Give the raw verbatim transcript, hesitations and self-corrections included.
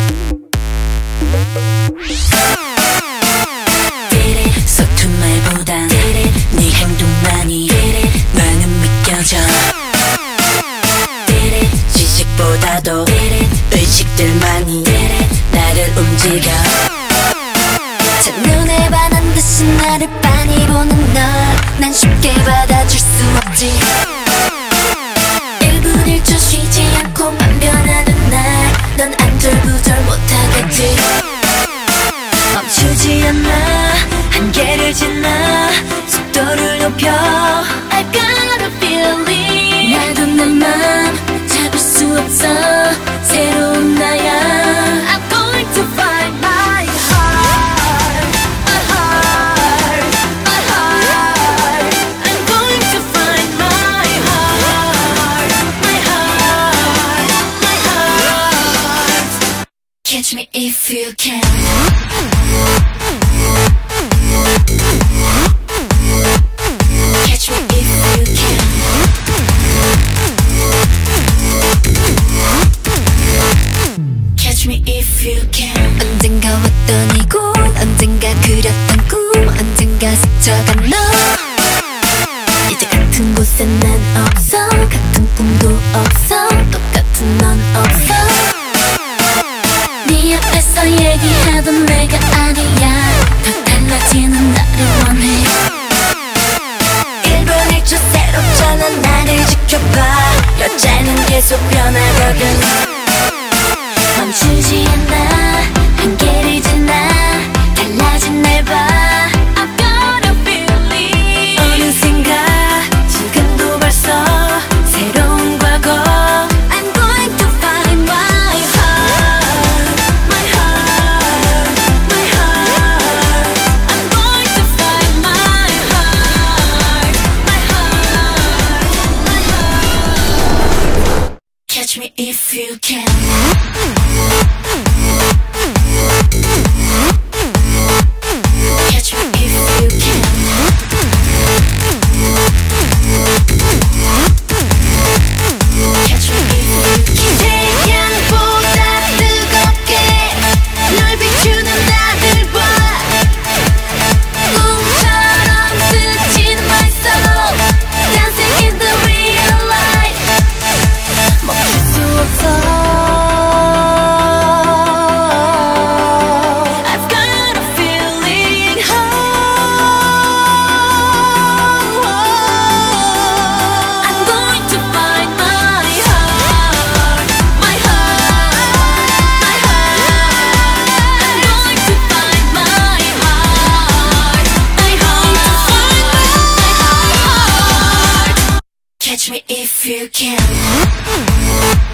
서툰 말보단 네 행동만이 나는 믿겨져. 지식보다도 의식들만이 나를 움직여. 첫눈에 반한 듯이 나를 빤히 보는 널 난 쉽게 받아줄 수 없지. 일 분 일 초 쉬지 않고만 변하는 날 넌 안절부절 못하겠지. 멈추지 않아 한계를 지나 속도를 높여. I've got a feeling 나도 내 맘 잡을 수 없어. 새로운 나야. I'm going to find my heart, my heart, my heart. I'm going to find my heart, my heart, my heart. Catch me if you can. Catch me if you can. Catch me if you can. 언젠가 왔던 이곳, 언젠가 그렸던 꿈, 언젠가 스쳐간 너. 이제 같은 곳에 난 없어. 같은 꿈도 없어. 똑같은 넌 없어. 네 앞에서 얘기하던 내가 아니야. 더 달라지는 나를 원해. 일 분 일 초 새롭잖아. 나를 지켜봐. 여자는 계속 변하거든. 멈추지 않아 한계를 지나 달라진 날 봐. I've got a feeling 어느샌가 지금도 벌써 새로운 과거. I'm going to find my heart, my heart, my heart. I'm going to find my heart, my heart, my heart. Catch me if you can. Catch me if you can. Catch me if you can. 태양보다 뜨겁게 널 비추는 나를 봐. 꿈처럼 스치는 my soul. Dancing in the real life. 멈출 수 없어. Catch me if you can.